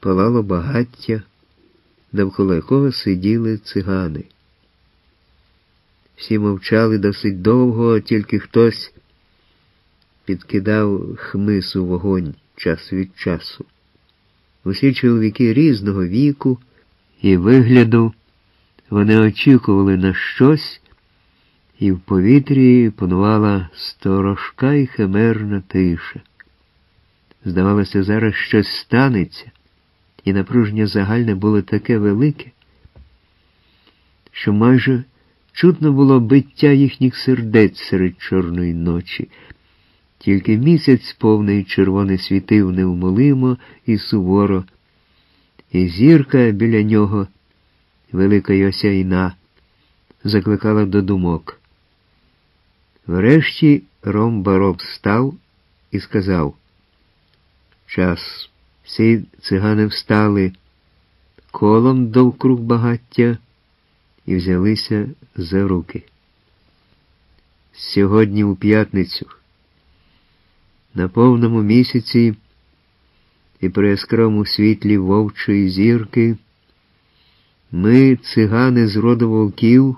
палало багаття, навколо якого сиділи цигани. Всі мовчали досить довго, тільки хтось підкидав хмиз у вогонь час від часу. Усі чоловіки різного віку і вигляду, вони очікували на щось, і в повітрі панувала сторожка і химерна тиша. Здавалося, зараз щось станеться, і напруження загальне було таке велике, що майже чутно було биття їхніх сердець серед чорної ночі. Тільки місяць повний червоний світив невмолимо і суворо, і зірка біля нього, велика й осяйна, закликала до думок. Врешті Ром-Баро встав і сказав: «Час». Всі цигани встали колом довкруг багаття і взялися за руки. Сьогодні у п'ятницю, на повному місяці і при яскравому світлі вовчої зірки, ми, цигани з роду вовків,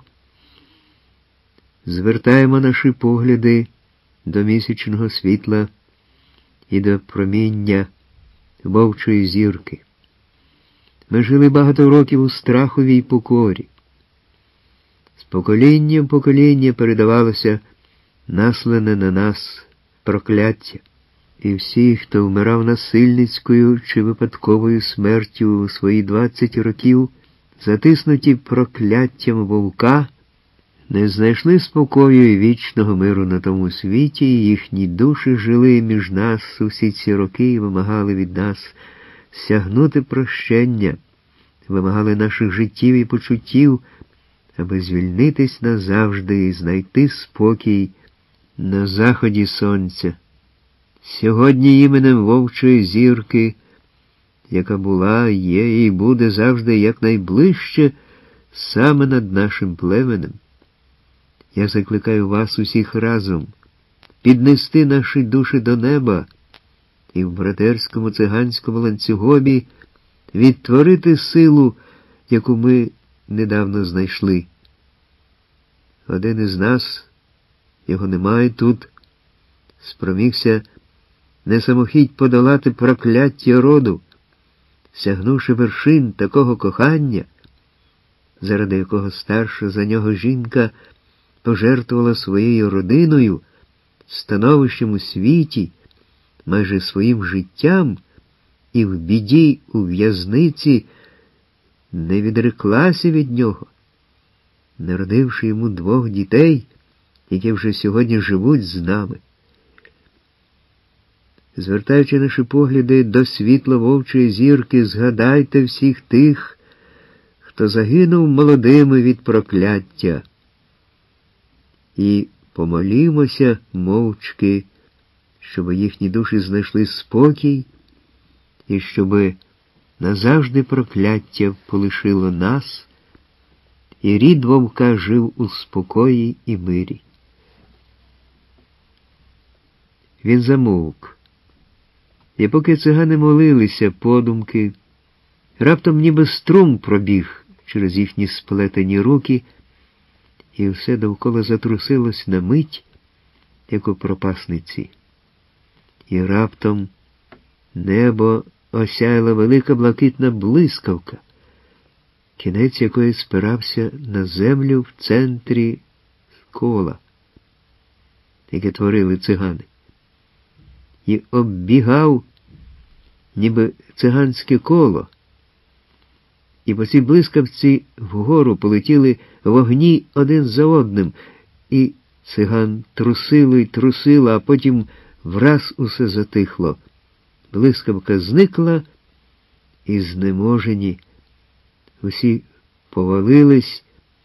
звертаємо наші погляди до місячного світла і до проміння вовчої зірки. Ми жили багато років у страховій покорі. З покоління в покоління передавалося наслане на нас прокляття. І всі, хто вмирав насильницькою чи випадковою смертю у свої 20 років, затиснуті прокляттям вовка, не знайшли спокою і вічного миру на тому світі, і їхні душі жили між нас усі ці роки і вимагали від нас сягнути прощення, вимагали наших життів і почуттів, аби звільнитись назавжди і знайти спокій на заході сонця. Сьогодні іменем вовчої зірки, яка була, є і буде завжди якнайближче саме над нашим племенем, я закликаю вас усіх разом піднести наші душі до неба і в братерському циганському ланцюгові відтворити силу, яку ми недавно знайшли. Один із нас, його немає тут, спромігся не самохідь подолати прокляття роду, сягнувши вершин такого кохання, заради якого старша за нього жінка пожертвувала своєю родиною, становищем у світі, майже своїм життям, і в біді у в'язниці не відреклася від нього, народивши йому 2 дітей, які вже сьогодні живуть з нами. Звертаючи наші погляди до світла вовчої зірки, згадайте всіх тих, хто загинув молодими від прокляття. І помолімося мовчки, щоб їхні душі знайшли спокій, і щоб назавжди прокляття полишило нас, і рід вовка жив у спокої і мирі. Він замовк. І поки цигани молилися подумки, раптом ніби струм пробіг через їхні сплетені руки, і все довкола затрусилось на мить, як у пропасниці. І раптом небо осяяла велика блакитна блискавка, кінець якої спирався на землю в центрі кола, яке творили цигани, і оббігав, ніби циганське коло, і по цій блискавці вгору полетіли вогні один за одним, і циган трусило й трусило, а потім враз усе затихло. Блискавка зникла, і знеможені усі повалились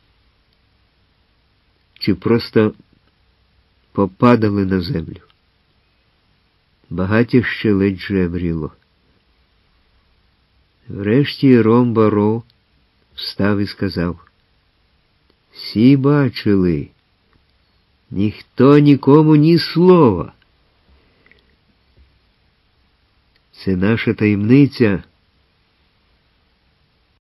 чи просто попадали на землю. Багаття ще ледь жевріло. Врешті Ром-Баро встав і сказав: «Всі бачили, ніхто нікому ні слова. Це наша таємниця,